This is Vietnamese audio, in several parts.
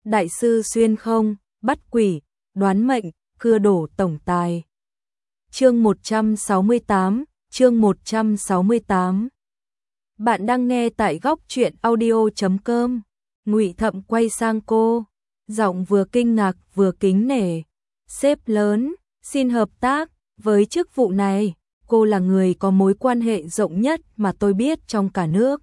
đại sư xuyên không, bắt quỷ, đoán mệnh, cưa đổ tổng tài. Chương 168, chương 168. Bạn đang nghe tại góc truyện audio.com. Ngụy Thậm quay sang cô, giọng vừa kinh ngạc vừa kính nể. Sếp lớn, xin hợp tác, với chức vụ này, cô là người có mối quan hệ rộng nhất mà tôi biết trong cả nước.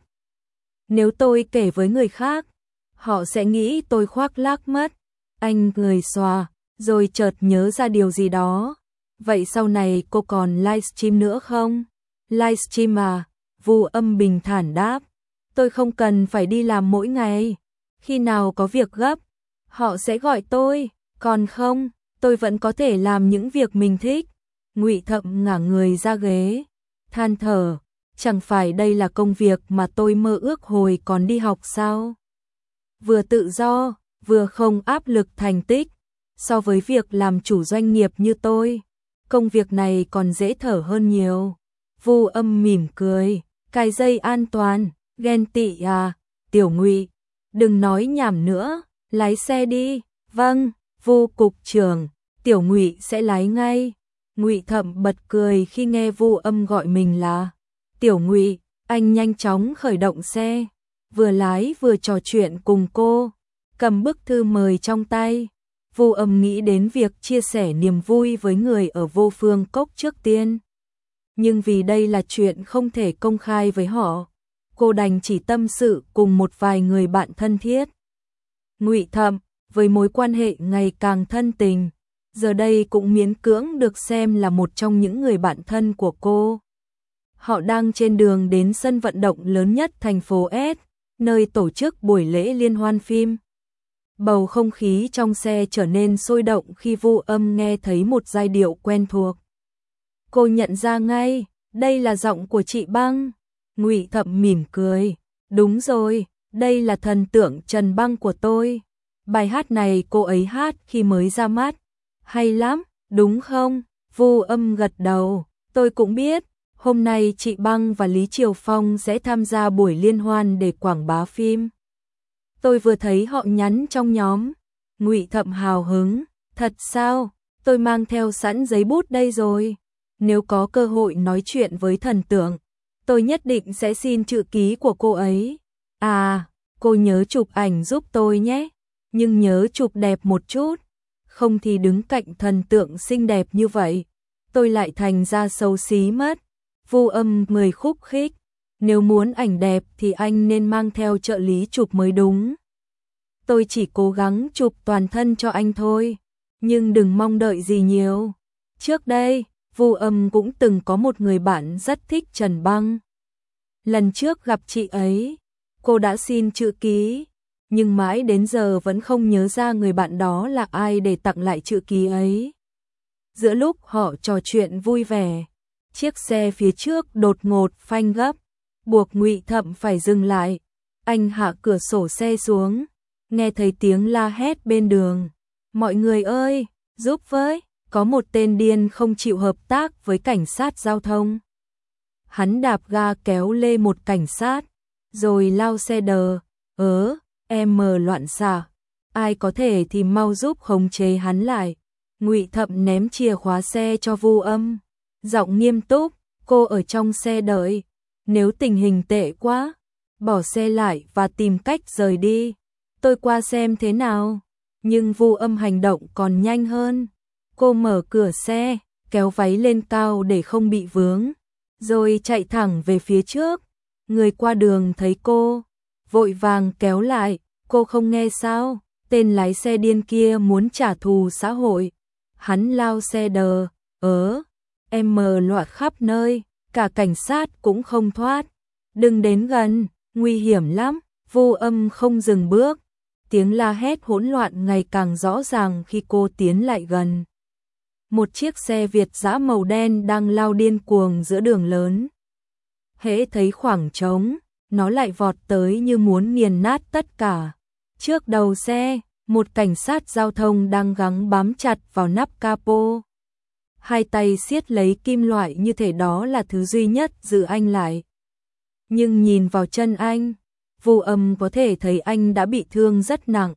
Nếu tôi kể với người khác, họ sẽ nghĩ tôi khoác lác mất. Anh cười xòa, rồi chợt nhớ ra điều gì đó. Vậy sau này cô còn livestream nữa không? Livestream à? Vu Âm bình thản đáp. Tôi không cần phải đi làm mỗi ngày. Khi nào có việc gấp, họ sẽ gọi tôi. Còn không, tôi vẫn có thể làm những việc mình thích. Ngụy Thậm ngả người ra ghế, than thở. Chẳng phải đây là công việc mà tôi mơ ước hồi còn đi học sao? Vừa tự do, vừa không áp lực thành tích. So với việc làm chủ doanh nghiệp như tôi, công việc này còn dễ thở hơn nhiều. Vu Âm mỉm cười, cài dây an toàn, ghen tị à? Tiểu Ngụy, đừng nói nhảm nữa, lái xe đi. Vâng, Vu cục trưởng, Tiểu Ngụy sẽ lái ngay. Ngụy Thậm bật cười khi nghe Vu Âm gọi mình là Tiểu Ngụy. Anh nhanh chóng khởi động xe, vừa lái vừa trò chuyện cùng cô, cầm bức thư mời trong tay. Vu Âm nghĩ đến việc chia sẻ niềm vui với người ở Vô Phương Cốc trước tiên. Nhưng vì đây là chuyện không thể công khai với họ, cô đành chỉ tâm sự cùng một vài người bạn thân thiết. Ngụy Thậm, với mối quan hệ ngày càng thân tình, giờ đây cũng miễn cưỡng được xem là một trong những người bạn thân của cô. Họ đang trên đường đến sân vận động lớn nhất thành phố S, nơi tổ chức buổi lễ liên hoan phim. Bầu không khí trong xe trở nên sôi động khi Vu Âm nghe thấy một giai điệu quen thuộc. Cô nhận ra ngay, đây là giọng của chị Băng. Ngụy Thậm mỉm cười, đúng rồi, đây là thần tượng Trần Băng của tôi. Bài hát này cô ấy hát khi mới ra mắt. Hay lắm, đúng không? Vu Âm gật đầu, tôi cũng biết. Hôm nay chị Băng và Lý Triều Phong sẽ tham gia buổi liên hoan để quảng bá phim. Tôi vừa thấy họ nhắn trong nhóm. Ngụy Thậm hào hứng, thật sao? Tôi mang theo sẵn giấy bút đây rồi. Nếu có cơ hội nói chuyện với thần tượng, tôi nhất định sẽ xin chữ ký của cô ấy. À, cô nhớ chụp ảnh giúp tôi nhé. Nhưng nhớ chụp đẹp một chút. Không thì đứng cạnh thần tượng xinh đẹp như vậy, tôi lại thành ra xấu xí mất. Vu Âm cười khúc khích. Nếu muốn ảnh đẹp thì anh nên mang theo trợ lý chụp mới đúng. Tôi chỉ cố gắng chụp toàn thân cho anh thôi, nhưng đừng mong đợi gì nhiều. Trước đây, Vu Âm cũng từng có một người bạn rất thích Trần Băng. Lần trước gặp chị ấy, cô đã xin chữ ký, nhưng mãi đến giờ vẫn không nhớ ra người bạn đó là ai để tặng lại chữ ký ấy. Giữa lúc họ trò chuyện vui vẻ, chiếc xe phía trước đột ngột phanh gấp, buộc Ngụy Thậm phải dừng lại. Anh hạ cửa sổ xe xuống, nghe thấy tiếng la hét bên đường. Mọi người ơi, giúp với, có một tên điên không chịu hợp tác với cảnh sát giao thông. Hắn đạp ga kéo lê một cảnh sát, rồi lao xe đờ. Em loạn xạ, ai có thể thì mau giúp khống chế hắn lại. Ngụy Thậm ném chìa khóa xe cho Vu Âm, giọng nghiêm túc, cô ở trong xe đợi. Nếu tình hình tệ quá, bỏ xe lại và tìm cách rời đi. Tôi qua xem thế nào. Nhưng Vu Âm hành động còn nhanh hơn. Cô mở cửa xe, kéo váy lên cao để không bị vướng, rồi chạy thẳng về phía trước. Người qua đường thấy cô, vội vàng kéo lại. Cô không nghe sao? Tên lái xe điên kia muốn trả thù xã hội. Hắn lao xe đờ, em loạn khắp nơi, cả cảnh sát cũng không thoát. Đừng đến gần, nguy hiểm lắm. Vu Âm không dừng bước. Tiếng la hét hỗn loạn ngày càng rõ ràng khi cô tiến lại gần. Một chiếc xe Việt dã màu đen đang lao điên cuồng giữa đường lớn. Hễ thấy khoảng trống, nó lại vọt tới như muốn nghiền nát tất cả. Trước đầu xe, một cảnh sát giao thông đang gắng bám chặt vào nắp capo. Hai tay siết lấy kim loại như thể đó là thứ duy nhất giữ anh lại. Nhưng nhìn vào chân anh, Vu Âm có thể thấy anh đã bị thương rất nặng.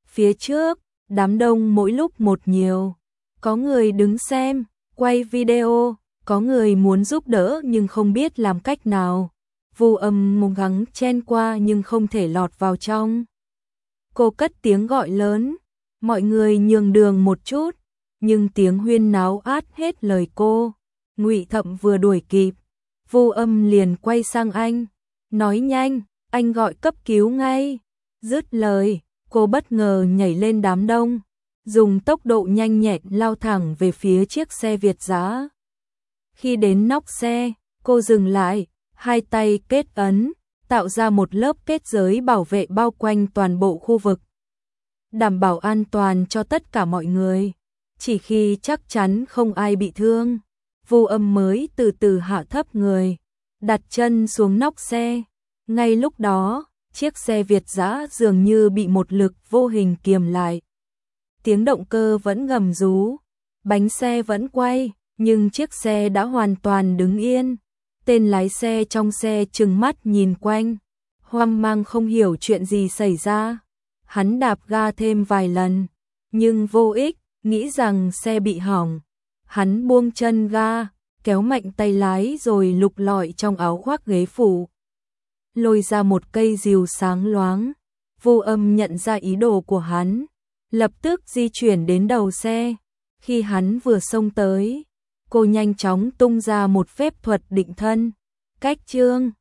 Phía trước, đám đông mỗi lúc một nhiều. Có người đứng xem, quay video, có người muốn giúp đỡ nhưng không biết làm cách nào. Vu Âm cố gắng chen qua nhưng không thể lọt vào trong. Cô cất tiếng gọi lớn, mọi người nhường đường một chút, nhưng tiếng huyên náo át hết lời cô. Ngụy Thậm vừa đuổi kịp, Vu Âm liền quay sang anh, nói nhanh, anh gọi cấp cứu ngay. Dứt lời, cô bất ngờ nhảy lên đám đông, dùng tốc độ nhanh nhẹn lao thẳng về phía chiếc xe Việt dã. Khi đến nóc xe, cô dừng lại, hai tay kết ấn, tạo ra một lớp kết giới bảo vệ bao quanh toàn bộ khu vực, đảm bảo an toàn cho tất cả mọi người. Chỉ khi chắc chắn không ai bị thương, Vu Âm mới từ từ hạ thấp người, đặt chân xuống nóc xe. Ngay lúc đó, chiếc xe Việt dã dường như bị một lực vô hình kiềm lại. Tiếng động cơ vẫn gầm rú, bánh xe vẫn quay, nhưng chiếc xe đã hoàn toàn đứng yên. Tên lái xe trong xe trừng mắt nhìn quanh, hoang mang không hiểu chuyện gì xảy ra. Hắn đạp ga thêm vài lần, nhưng vô ích, nghĩ rằng xe bị hỏng. Hắn buông chân ga, kéo mạnh tay lái rồi lục lọi trong áo khoác ghế phụ, lôi ra một cây rìu sáng loáng. Vu Âm nhận ra ý đồ của hắn, lập tức di chuyển đến đầu xe. Khi hắn vừa xông tới, cô nhanh chóng tung ra một phép thuật định thân, cách chương